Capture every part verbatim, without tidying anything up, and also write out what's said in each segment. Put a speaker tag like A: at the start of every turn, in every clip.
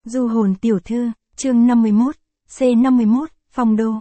A: Du hồn tiểu thư, chương năm mươi mốt, C năm mươi mốt, Phong Đô.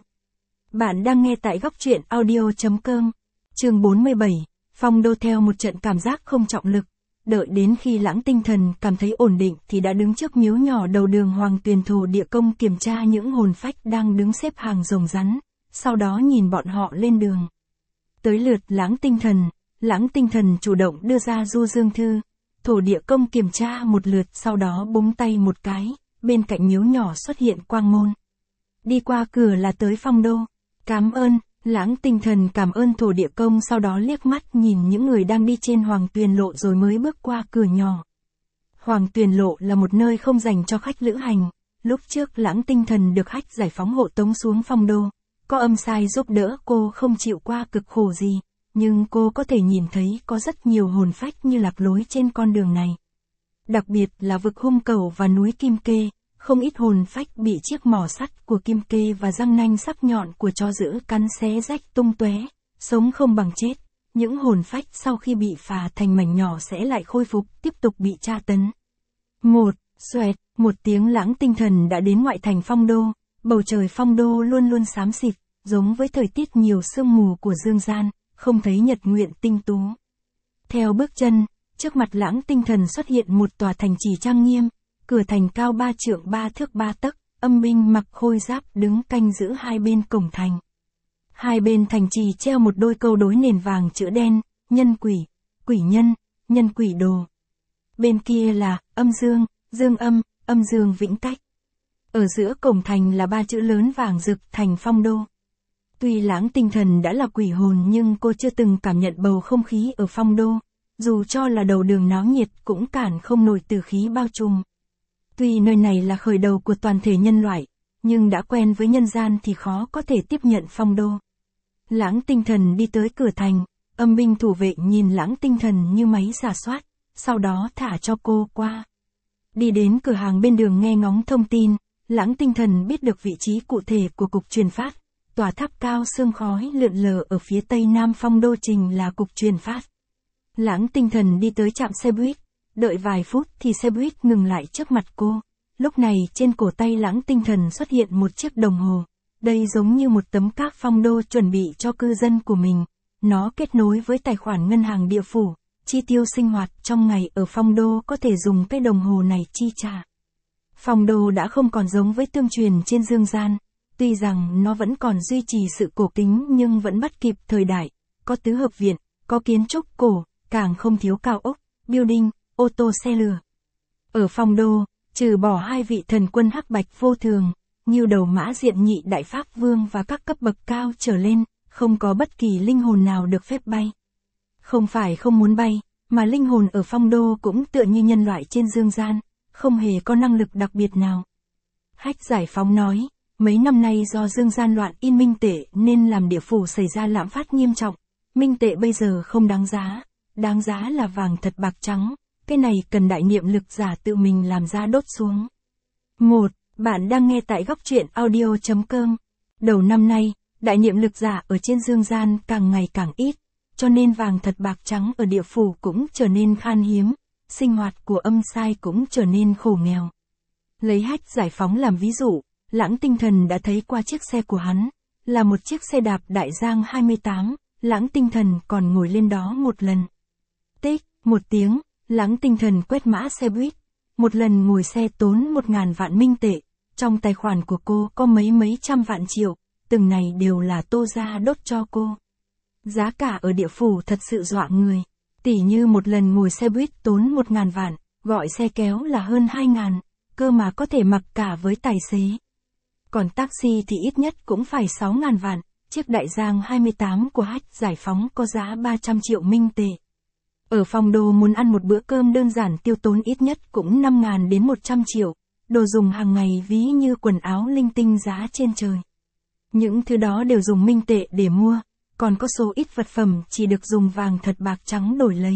A: Bạn đang nghe tại góc truyện audio chấm com. Chương bốn mươi bảy, Phong Đô. Theo một trận cảm giác không trọng lực, đợi đến khi Lãng Tinh Thần cảm thấy ổn định thì đã đứng trước miếu nhỏ đầu đường Hoàng Tuyền Thổ Địa Công kiểm tra những hồn phách đang đứng xếp hàng rồng rắn, sau đó nhìn bọn họ lên đường. Tới lượt Lãng Tinh Thần, Lãng Tinh Thần chủ động đưa ra Du Dương Thư. Thổ Địa Công kiểm tra một lượt, sau đó búng tay một cái, bên cạnh miếu nhỏ xuất hiện quang môn. Đi qua cửa là tới Phong Đô. Cảm ơn. Lãng Tinh Thần cảm ơn Thổ Địa Công, sau đó liếc mắt nhìn những người đang đi trên Hoàng Tuyền Lộ rồi mới bước qua cửa nhỏ. Hoàng Tuyền Lộ là một nơi không dành cho khách lữ hành. Lúc trước Lãng Tinh Thần được khách giải phóng hộ tống xuống Phong Đô, có âm sai giúp đỡ cô không chịu qua cực khổ gì, nhưng cô có thể nhìn thấy có rất nhiều hồn phách như lạc lối trên con đường này. Đặc biệt là vực Hung Cẩu và núi Kim Kê, không ít hồn phách bị chiếc mỏ sắt của Kim Kê và răng nanh sắc nhọn của chó dữ cắn xé rách tung tóe, sống không bằng chết. Những hồn phách sau khi bị phà thành mảnh nhỏ sẽ lại khôi phục, tiếp tục bị tra tấn. Một, xoẹt, một tiếng, Lãng Tinh Thần đã đến ngoại thành Phong Đô. Bầu trời Phong Đô luôn luôn xám xịt, giống với thời tiết nhiều sương mù của dương gian, không thấy nhật nguyện tinh tú. Theo bước chân, trước mặt Lãng Tinh Thần xuất hiện một tòa thành trì trang nghiêm, cửa thành cao ba trượng ba thước ba tấc, âm binh mặc khôi giáp đứng canh giữ hai bên cổng thành. Hai bên thành trì treo một đôi câu đối nền vàng chữ đen, nhân quỷ, quỷ nhân, nhân quỷ đồ. Bên kia là âm dương, dương âm, âm dương vĩnh cách. Ở giữa cổng thành là ba chữ lớn vàng rực, thành Phong Đô. Tuy Lãng Tinh Thần đã là quỷ hồn nhưng cô chưa từng cảm nhận bầu không khí ở Phong Đô, dù cho là đầu đường náo nhiệt cũng cản không nổi tử khí bao trùm. Tuy nơi này là khởi đầu của toàn thể nhân loại, nhưng đã quen với nhân gian thì khó có thể tiếp nhận Phong Đô. Lãng Tinh Thần đi tới cửa thành, âm binh thủ vệ nhìn Lãng Tinh Thần như máy rà soát, sau đó thả cho cô qua. Đi đến cửa hàng bên đường nghe ngóng thông tin, Lãng Tinh Thần biết được vị trí cụ thể của cục truyền phát. Tòa tháp cao sương khói lượn lờ ở phía tây nam Phong Đô trình là cục truyền phát. Lãng Tinh Thần đi tới trạm xe buýt, đợi vài phút thì xe buýt ngừng lại trước mặt cô. Lúc này trên cổ tay Lãng Tinh Thần xuất hiện một chiếc đồng hồ. Đây giống như một tấm cáp Phong Đô chuẩn bị cho cư dân của mình. Nó kết nối với tài khoản ngân hàng địa phủ, chi tiêu sinh hoạt trong ngày ở Phong Đô có thể dùng cái đồng hồ này chi trả. Phong Đô đã không còn giống với tương truyền trên dương gian. Tuy rằng nó vẫn còn duy trì sự cổ kính nhưng vẫn bắt kịp thời đại, có tứ hợp viện, có kiến trúc cổ, càng không thiếu cao ốc, building, ô tô xe lửa. Ở Phong Đô, trừ bỏ hai vị thần quân hắc bạch vô thường, Ngưu Đầu Mã Diện Nhị Đại Pháp Vương và các cấp bậc cao trở lên, không có bất kỳ linh hồn nào được phép bay. Không phải không muốn bay, mà linh hồn ở Phong Đô cũng tựa như nhân loại trên dương gian, không hề có năng lực đặc biệt nào. Hách Giải Phóng nói, mấy năm nay do dương gian loạn in minh tệ nên làm địa phủ xảy ra lạm phát nghiêm trọng. Minh tệ bây giờ không đáng giá, đáng giá là vàng thật bạc trắng, cái này cần đại niệm lực giả tự mình làm ra đốt xuống. Một, bạn đang nghe tại góc truyện audio chấm com. Đầu năm nay, đại niệm lực giả ở trên dương gian càng ngày càng ít, cho nên vàng thật bạc trắng ở địa phủ cũng trở nên khan hiếm, sinh hoạt của âm sai cũng trở nên khổ nghèo. Lấy Hách Giải Phóng làm ví dụ, Lãng Tinh Thần đã thấy qua chiếc xe của hắn, là một chiếc xe đạp Đại Giang hai mươi tám, Lãng Tinh Thần còn ngồi lên đó một lần. Tích, một tiếng, Lãng Tinh Thần quét mã xe buýt, một lần ngồi xe tốn một ngàn vạn minh tệ, trong tài khoản của cô có mấy mấy trăm vạn triệu, từng này đều là Tô gia đốt cho cô. Giá cả ở địa phủ thật sự dọa người, tỉ như một lần ngồi xe buýt tốn một ngàn vạn, gọi xe kéo là hơn hai ngàn, cơ mà có thể mặc cả với tài xế. Còn taxi thì ít nhất cũng phải sáu ngàn vạn, chiếc Đại Giang hai mươi tám của Hách Giải Phóng có giá ba trăm triệu minh tệ. Ở Phong Đô muốn ăn một bữa cơm đơn giản tiêu tốn ít nhất cũng năm ngàn đến một trăm triệu, đồ dùng hàng ngày ví như quần áo linh tinh giá trên trời. Những thứ đó đều dùng minh tệ để mua, còn có số ít vật phẩm chỉ được dùng vàng thật bạc trắng đổi lấy.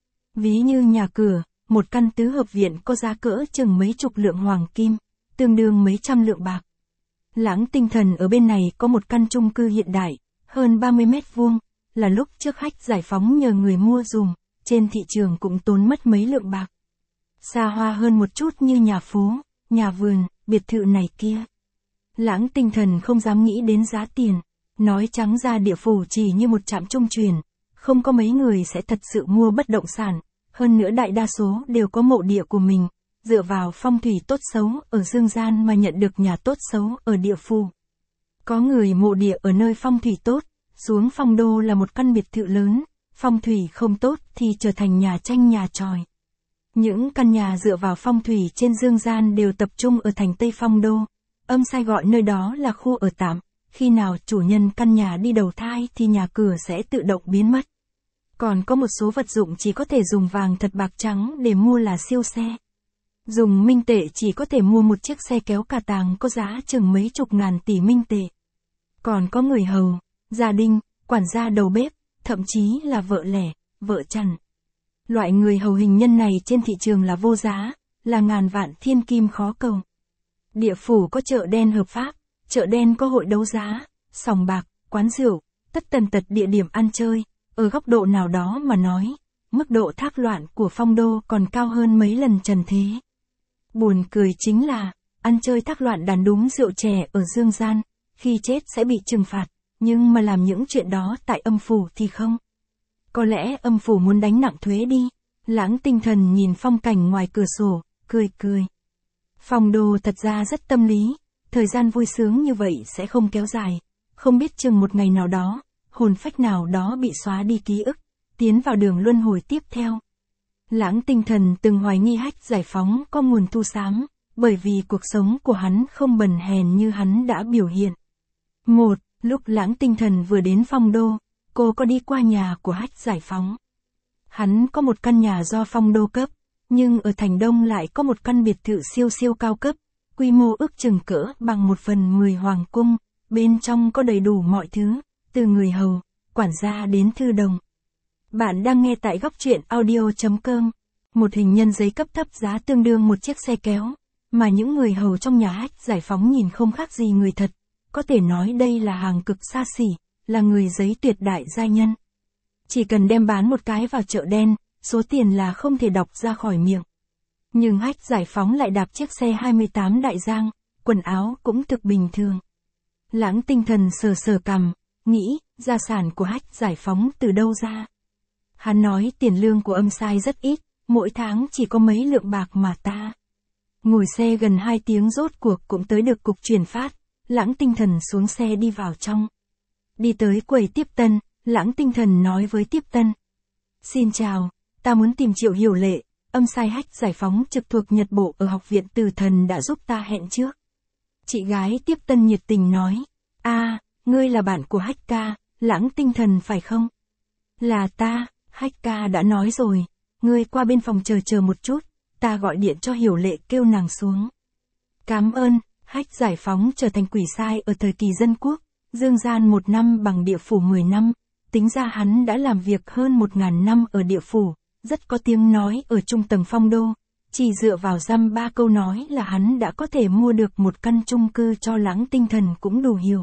A: Ví như nhà cửa, một căn tứ hợp viện có giá cỡ chừng mấy chục lượng hoàng kim, tương đương mấy trăm lượng bạc. Lãng Tinh Thần ở bên này có một căn chung cư hiện đại, hơn ba mươi mét vuông, là lúc trước Hách Giải Phóng nhờ người mua dùm, trên thị trường cũng tốn mất mấy lượng bạc. Xa hoa hơn một chút như nhà phố, nhà vườn, biệt thự này kia. Lãng Tinh Thần không dám nghĩ đến giá tiền. Nói trắng ra địa phủ chỉ như một trạm trung truyền. Không có mấy người sẽ thật sự mua bất động sản. Hơn nữa đại đa số đều có mộ địa của mình. Dựa vào phong thủy tốt xấu ở dương gian mà nhận được nhà tốt xấu ở địa phủ. Có người mộ địa ở nơi phong thủy tốt, xuống phong đô là một căn biệt thự lớn, phong thủy không tốt thì trở thành nhà tranh nhà tròi. Những căn nhà dựa vào phong thủy trên dương gian đều tập trung ở thành Tây Phong Đô, âm sai gọi nơi đó là khu ở tạm, khi nào chủ nhân căn nhà đi đầu thai thì nhà cửa sẽ tự động biến mất. Còn có một số vật dụng chỉ có thể dùng vàng thật bạc trắng để mua là siêu xe. Dùng minh tệ chỉ có thể mua một chiếc xe kéo cà tàng có giá chừng mấy chục ngàn tỷ minh tệ. Còn có người hầu, gia đình, quản gia đầu bếp, thậm chí là vợ lẻ, vợ chằn. Loại người hầu hình nhân này trên thị trường là vô giá, là ngàn vạn thiên kim khó cầu. Địa phủ có chợ đen hợp pháp, chợ đen có hội đấu giá, sòng bạc, quán rượu, tất tần tật địa điểm ăn chơi, ở góc độ nào đó mà nói, mức độ thác loạn của phong đô còn cao hơn mấy lần trần thế. Buồn cười chính là, ăn chơi thác loạn đàn đúng rượu chè ở dương gian, khi chết sẽ bị trừng phạt, nhưng mà làm những chuyện đó tại âm phủ thì không. Có lẽ âm phủ muốn đánh nặng thuế đi. Lãng Tinh Thần nhìn phong cảnh ngoài cửa sổ, cười cười. Phong đô thật ra rất tâm lý, thời gian vui sướng như vậy sẽ không kéo dài, không biết chừng một ngày nào đó, hồn phách nào đó bị xóa đi ký ức, tiến vào đường luân hồi tiếp theo. Lãng Tinh Thần từng hoài nghi Hách Giải Phóng có nguồn thu xám, bởi vì cuộc sống của hắn không bần hèn như hắn đã biểu hiện. Một, lúc Lãng Tinh Thần vừa đến phong đô, cô có đi qua nhà của Hách Giải Phóng. Hắn có một căn nhà do phong đô cấp, nhưng ở thành Đông lại có một căn biệt thự siêu siêu cao cấp, quy mô ước chừng cỡ bằng một phần mười hoàng cung, bên trong có đầy đủ mọi thứ, từ người hầu, quản gia đến thư đồng. Bạn đang nghe tại góc truyện audio chấm com, một hình nhân giấy cấp thấp giá tương đương một chiếc xe kéo, mà những người hầu trong nhà Hách Giải Phóng nhìn không khác gì người thật, có thể nói đây là hàng cực xa xỉ, là người giấy tuyệt đại giai nhân. Chỉ cần đem bán một cái vào chợ đen, số tiền là không thể đọc ra khỏi miệng. Nhưng Hách Giải Phóng lại đạp chiếc xe hai mươi tám đại giang, quần áo cũng thực bình thường. Lãng Tinh Thần sờ sờ cằm, nghĩ, gia sản của Hách Giải Phóng từ đâu ra. Hắn nói tiền lương của âm sai rất ít, mỗi tháng chỉ có mấy lượng bạc mà ta. Ngồi xe gần hai tiếng rốt cuộc cũng tới được cục chuyển phát, Lãng Tinh Thần xuống xe đi vào trong. Đi tới quầy tiếp tân, Lãng Tinh Thần nói với tiếp tân. Xin chào, ta muốn tìm Triệu Hiểu Lệ, âm sai Hách Giải Phóng trực thuộc Nhật Bộ ở học viện Tử Thần đã giúp ta hẹn trước. Chị gái tiếp tân nhiệt tình nói. À, ngươi là bạn của Hách ca, Lãng Tinh Thần phải không? Là ta, Hách ca đã nói rồi, ngươi qua bên phòng chờ chờ một chút, ta gọi điện cho Hiểu Lệ kêu nàng xuống. Cảm ơn. Hách Giải Phóng trở thành quỷ sai ở thời kỳ dân quốc, dương gian một năm bằng địa phủ mười năm, tính ra hắn đã làm việc hơn một ngàn năm ở địa phủ, rất có tiếng nói ở trung tầng phong đô, chỉ dựa vào dăm ba câu nói là hắn đã có thể mua được một căn chung cư cho Lãng Tinh Thần cũng đủ hiểu.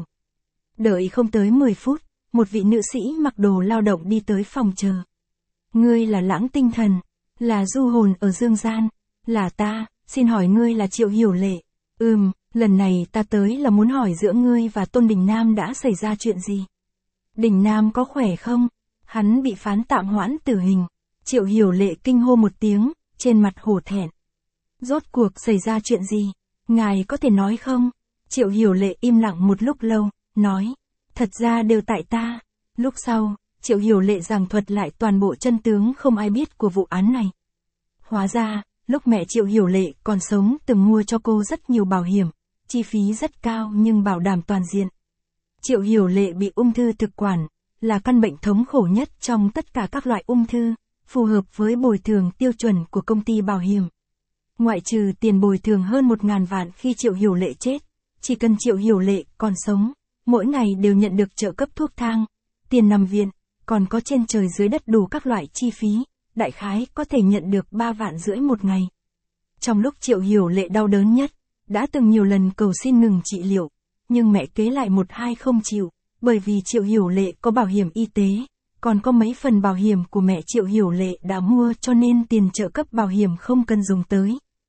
A: Đợi không tới mười phút, một vị nữ sĩ mặc đồ lao động đi tới phòng chờ. Ngươi là Lãng Tinh Thần, là du hồn ở dương gian, là ta, xin hỏi ngươi là Triệu Hiểu Lệ. Ừm, lần này ta tới là muốn hỏi giữa ngươi và Tôn Đình Nam đã xảy ra chuyện gì? Đình Nam có khỏe không? Hắn bị phán tạm hoãn tử hình. Triệu Hiểu Lệ kinh hô một tiếng, trên mặt hổ thẹn. Rốt cuộc xảy ra chuyện gì? Ngài có thể nói không? Triệu Hiểu Lệ im lặng một lúc lâu, nói. Thật ra đều tại ta. Lúc sau, Triệu Hiểu Lệ giảng thuật lại toàn bộ chân tướng không ai biết của vụ án này. Hóa ra, lúc mẹ Triệu Hiểu Lệ còn sống từng mua cho cô rất nhiều bảo hiểm, chi phí rất cao nhưng bảo đảm toàn diện. Triệu Hiểu Lệ bị ung thư thực quản, là căn bệnh thống khổ nhất trong tất cả các loại ung thư, phù hợp với bồi thường tiêu chuẩn của công ty bảo hiểm. Ngoại trừ tiền bồi thường hơn một ngàn vạn khi Triệu Hiểu Lệ chết, chỉ cần Triệu Hiểu Lệ còn sống, mỗi ngày đều nhận được trợ cấp thuốc thang, tiền nằm viện, còn có trên trời dưới đất đủ các loại chi phí, đại khái có thể nhận được ba vạn rưỡi một ngày. Trong lúc Triệu Hiểu Lệ đau đớn nhất, đã từng nhiều lần cầu xin ngừng trị liệu, nhưng mẹ kế lại một hai không chịu, bởi vì Triệu Hiểu Lệ có bảo hiểm y tế, còn có mấy phần bảo hiểm của mẹ Triệu Hiểu Lệ đã mua cho nên tiền trợ cấp bảo hiểm không cần dùng tới,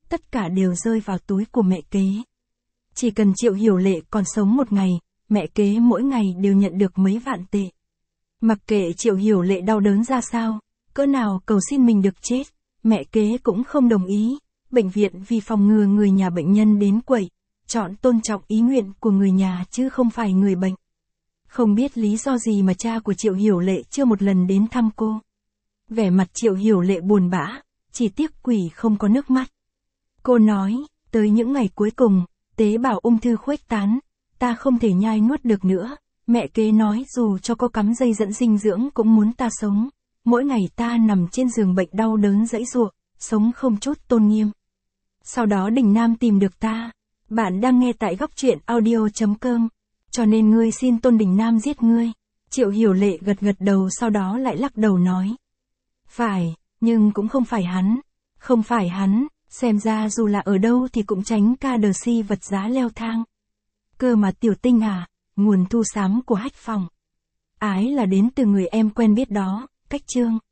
A: tất cả đều rơi vào túi của mẹ kế. Chỉ cần Triệu Hiểu Lệ còn sống một ngày, mẹ kế mỗi ngày đều nhận được mấy vạn tệ. Mặc kệ Triệu Hiểu Lệ đau đớn ra sao, cỡ nào cầu xin mình được chết, mẹ kế cũng không đồng ý. Bệnh viện vì phòng ngừa người nhà bệnh nhân đến quậy, chọn tôn trọng ý nguyện của người nhà chứ không phải người bệnh. Không biết lý do gì mà cha của Triệu Hiểu Lệ chưa một lần đến thăm cô. Vẻ mặt Triệu Hiểu Lệ buồn bã, chỉ tiếc quỷ không có nước mắt. Cô nói, tới những ngày cuối cùng, tế bào ung thư khuếch tán, ta không thể nhai nuốt được nữa. Mẹ kế nói dù cho có cắm dây dẫn dinh dưỡng cũng muốn ta sống. Mỗi ngày ta nằm trên giường bệnh đau đớn giãy giụa, sống không chút tôn nghiêm. Sau đó Đình Nam tìm được ta. Bạn đang nghe tại góc truyện audio chấm com. Cho nên ngươi xin Tôn Đình Nam giết ngươi. Triệu Hiểu Lệ gật gật đầu sau đó lại lắc đầu nói. Phải, nhưng cũng không phải hắn. Không phải hắn, xem ra dù là ở đâu thì cũng tránh ca đờ si vật giá leo thang. Cơ mà Tiểu Tinh à, nguồn thu xám của Hách Phòng. Ái là đến từ người em quen biết đó, Cách Trương.